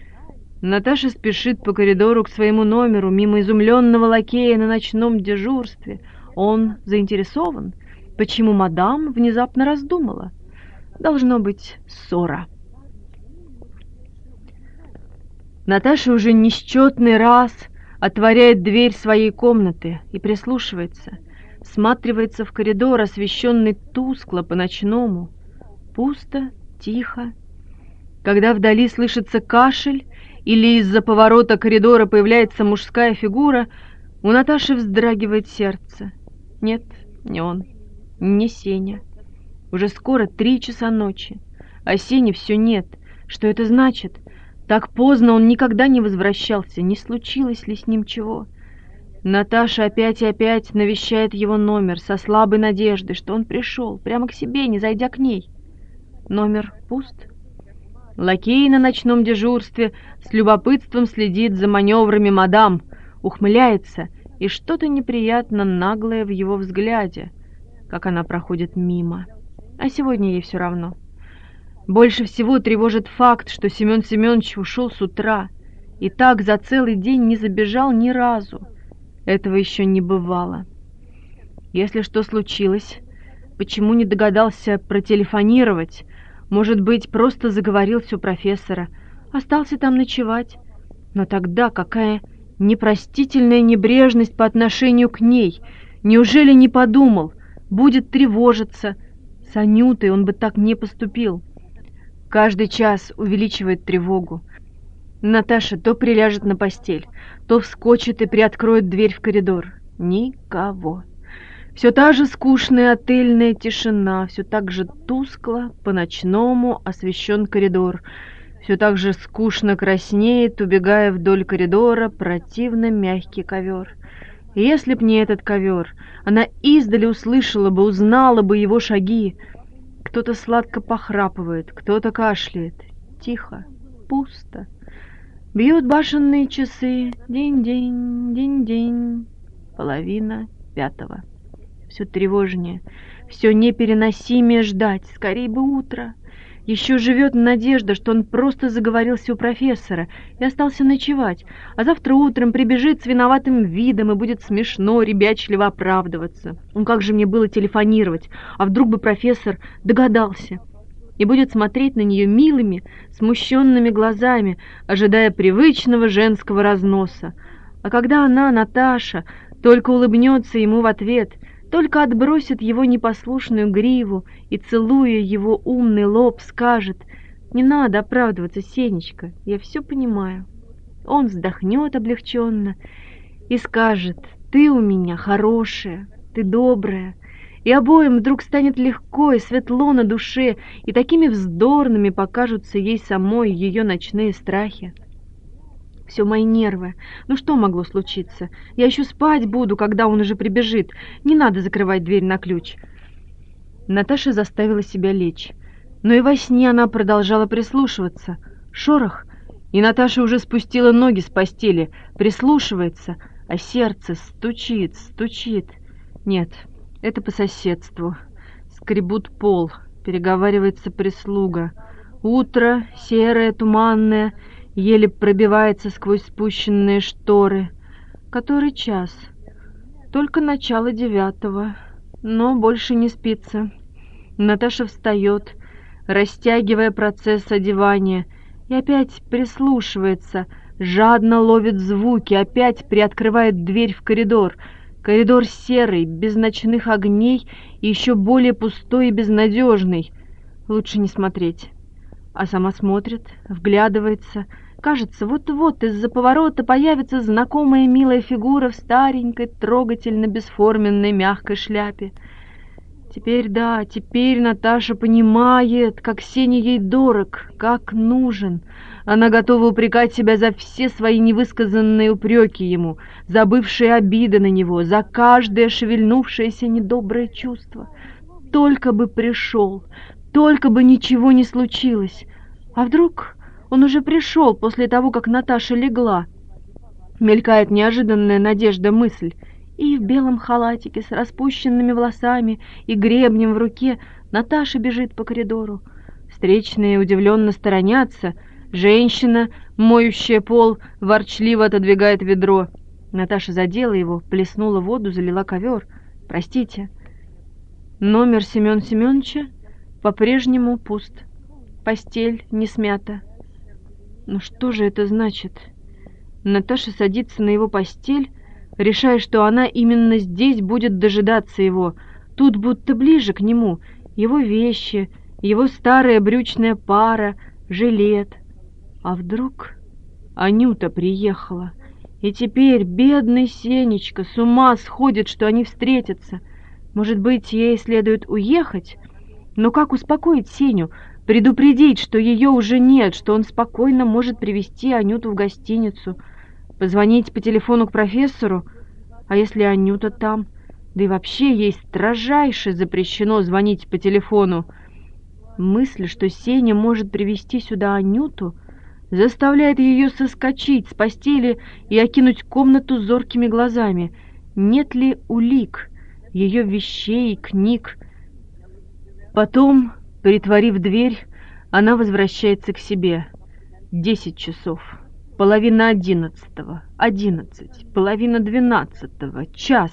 Наташа спешит по коридору к своему номеру, мимо изумленного лакея на ночном дежурстве. Он заинтересован. Почему мадам внезапно раздумала? Должно быть ссора. Наташа уже несчетный раз отворяет дверь своей комнаты и прислушивается, всматривается в коридор, освещенный тускло по-ночному. Пусто, тихо. Когда вдали слышится кашель или из-за поворота коридора появляется мужская фигура, у Наташи вздрагивает сердце. Нет, не он. Не Сеня. Уже скоро три часа ночи, а Сени все нет. Что это значит? Так поздно он никогда не возвращался, не случилось ли с ним чего? Наташа опять и опять навещает его номер со слабой надеждой, что он пришел прямо к себе, не зайдя к ней. Номер пуст. Лакей на ночном дежурстве с любопытством следит за маневрами мадам, ухмыляется, и что-то неприятно наглое в его взгляде, как она проходит мимо. А сегодня ей все равно. Больше всего тревожит факт, что Семен Семенович ушел с утра и так за целый день не забежал ни разу. Этого еще не бывало. Если что случилось, почему не догадался протелефонировать? Может быть, просто заговорился у профессора, остался там ночевать? Но тогда какая непростительная небрежность по отношению к ней! Неужели не подумал? Будет тревожиться. С Анютой он бы так не поступил. Каждый час увеличивает тревогу. Наташа то приляжет на постель, то вскочит и приоткроет дверь в коридор. Никого. Все та же скучная отельная тишина, все так же тускло, по-ночному освещен коридор. Все так же скучно краснеет, убегая вдоль коридора, противно мягкий ковер. И если б не этот ковер, она издали услышала бы, узнала бы его шаги. Кто-то сладко похрапывает, кто-то кашляет. Тихо, пусто. Бьют башенные часы. День-день, день-день. Половина пятого. Все тревожнее, все непереносимее ждать. Скорей бы утро. Еще живет надежда, что он просто заговорился у профессора и остался ночевать, а завтра утром прибежит с виноватым видом и будет смешно, ребячливо оправдываться. Ну как же мне было телефонировать, а вдруг бы профессор догадался? И будет смотреть на нее милыми, смущенными глазами, ожидая привычного женского разноса. А когда она, Наташа, только улыбнется ему в ответ, только отбросит его непослушную гриву и, целуя его умный лоб, скажет: «Не надо оправдываться, Сенечка, я все понимаю». Он вздохнет облегченно и скажет: «Ты у меня хорошая, ты добрая». И обоим вдруг станет легко и светло на душе, и такими вздорными покажутся ей самой ее ночные страхи. Все мои нервы. Ну что могло случиться? Я еще спать буду, когда он уже прибежит. Не надо закрывать дверь на ключ. Наташа заставила себя лечь. Но и во сне она продолжала прислушиваться. Шорох, и Наташа уже спустила ноги с постели, прислушивается, а сердце стучит, стучит. Нет, это по соседству. Скребут пол, переговаривается прислуга. Утро, серое, туманное, еле пробивается сквозь спущенные шторы. Который час? Только начало девятого, но больше не спится. Наташа встает, растягивая процесс одевания, и опять прислушивается, жадно ловит звуки, опять приоткрывает дверь в коридор. Коридор серый, без ночных огней и еще более пустой и безнадежный. Лучше не смотреть. А сама смотрит, вглядывается. Кажется, вот-вот из-за поворота появится знакомая милая фигура в старенькой, трогательно бесформенной мягкой шляпе. Теперь да, теперь Наташа понимает, как Сеня ей дорог, как нужен. Она готова упрекать себя за все свои невысказанные упреки ему, за бывшие обиды на него, за каждое шевельнувшееся недоброе чувство. Только бы пришел, только бы ничего не случилось. А вдруг он уже пришел после того, как Наташа легла? Мелькает неожиданная надежда мысль. И в белом халатике с распущенными волосами и гребнем в руке Наташа бежит по коридору. Встречные удивленно сторонятся. Женщина, моющая пол, ворчливо отодвигает ведро. Наташа задела его, плеснула воду, залила ковер. «Простите». Номер Семена Семеновича по-прежнему пуст. Постель не смята. Ну что же это значит? Наташа садится на его постель, решая, что она именно здесь будет дожидаться его. Тут будто ближе к нему. Его вещи, его старая брючная пара, жилет. А вдруг Анюта приехала, и теперь бедный Сенечка с ума сходит, что они встретятся. Может быть, ей следует уехать? Но как успокоить Сеню? предупредить, что ее уже нет, что он спокойно может привезти Анюту в гостиницу, позвонить по телефону к профессору, а если Анюта там? Да и вообще ей строжайше запрещено звонить по телефону. Мысль, что Сеня может привезти сюда Анюту, заставляет ее соскочить с постели и окинуть комнату зоркими глазами. Нет ли улик, ее вещей, книг? Потом, притворив дверь, она возвращается к себе. Десять часов, половина одиннадцатого, одиннадцать, половина двенадцатого, час.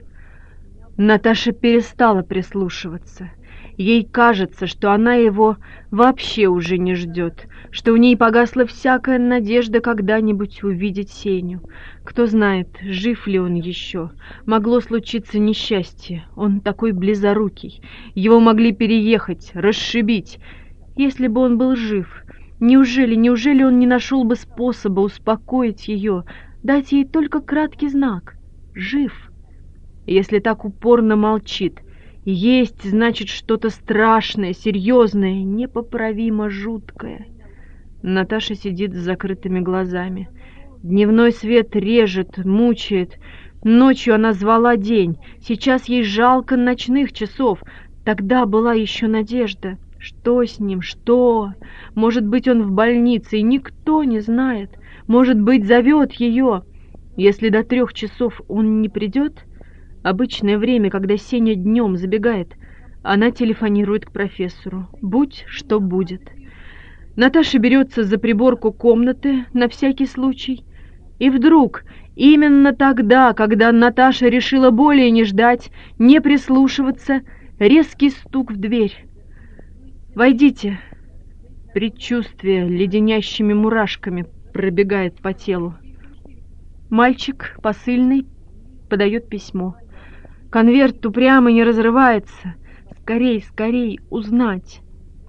Наташа перестала прислушиваться. Ей кажется, что она его вообще уже не ждет, что у ней погасла всякая надежда когда-нибудь увидеть Сеню. Кто знает, жив ли он еще. Могло случиться несчастье. Он такой близорукий. Его могли переехать, расшибить. Если бы он был жив, неужели, неужели он не нашел бы способа успокоить ее, дать ей только краткий знак? Жив. Если так упорно молчит, есть, значит, что-то страшное, серьезное, непоправимо жуткое. Наташа сидит с закрытыми глазами. Дневной свет режет, мучает. Ночью она звала день. Сейчас ей жалко ночных часов. Тогда была еще надежда. Что с ним? Что? Может быть, он в больнице, и никто не знает. Может быть, зовет ее. Если до трех часов он не придет... Обычное время, когда Сеня днем забегает, она телефонирует к профессору. Будь что будет. Наташа берется за приборку комнаты на всякий случай. И вдруг, именно тогда, когда Наташа решила более не ждать, не прислушиваться, резкий стук в дверь. «Войдите!» Предчувствие леденящими мурашками пробегает по телу. Мальчик, посыльный, подает письмо. Конверт упрямо не разрывается. Скорей, скорей узнать.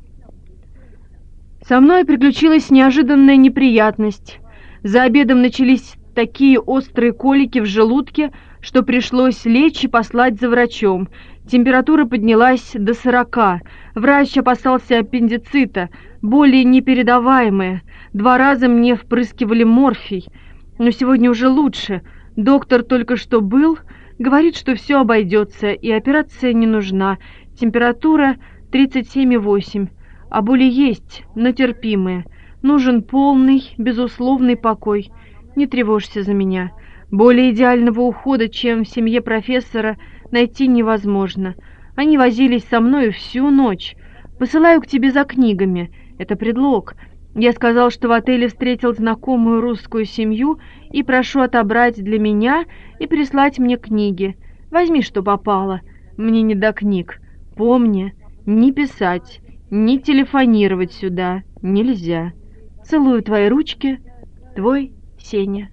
Со мной приключилась неожиданная неприятность. За обедом начались такие острые колики в желудке, что пришлось лечь и послать за врачом. Температура поднялась до сорока. Врач опасался аппендицита, боли непередаваемые. Два раза мне впрыскивали морфий. Но сегодня уже лучше. Доктор только что был, говорит, что все обойдется, и операция не нужна. Температура тридцать семь и восемь, а боли есть, но терпимые. Нужен полный, безусловный покой. Не тревожься за меня. Более идеального ухода, чем в семье профессора, найти невозможно. Они возились со мной всю ночь. Посылаю к тебе за книгами. Это предлог. Я сказал, что в отеле встретил знакомую русскую семью и прошу отобрать для меня и прислать мне книги. Возьми, что попало. Мне не до книг. Помни, не писать, не телефонировать сюда нельзя. Целую твои ручки, твой Сеня.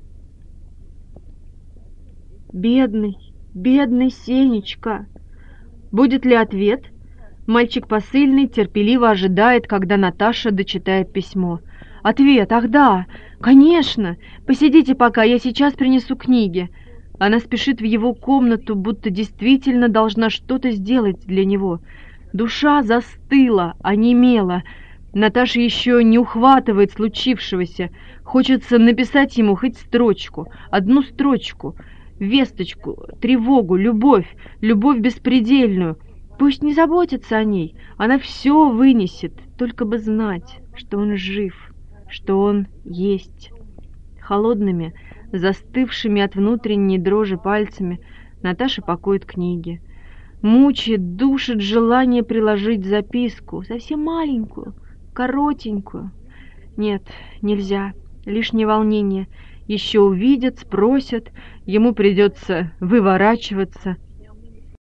Бедный, бедный Сенечка. Будет ли ответ? Мальчик посыльный терпеливо ожидает, когда Наташа дочитает письмо. Ответ: ах да, конечно, посидите пока, я сейчас принесу книги. Она спешит в его комнату, будто действительно должна что-то сделать для него. Душа застыла, онемела. Наташа еще не ухватывает случившегося. Хочется написать ему хоть строчку, одну строчку, весточку, тревогу, любовь, любовь беспредельную. Пусть не заботится о ней, она все вынесет, только бы знать, что он жив, что он есть. Холодными, застывшими от внутренней дрожи пальцами Наташа пакует книги. Мучает, душит желание приложить записку, совсем маленькую, коротенькую. Нет, нельзя, лишнее волнение. Еще увидят, спросят, ему придется выворачиваться.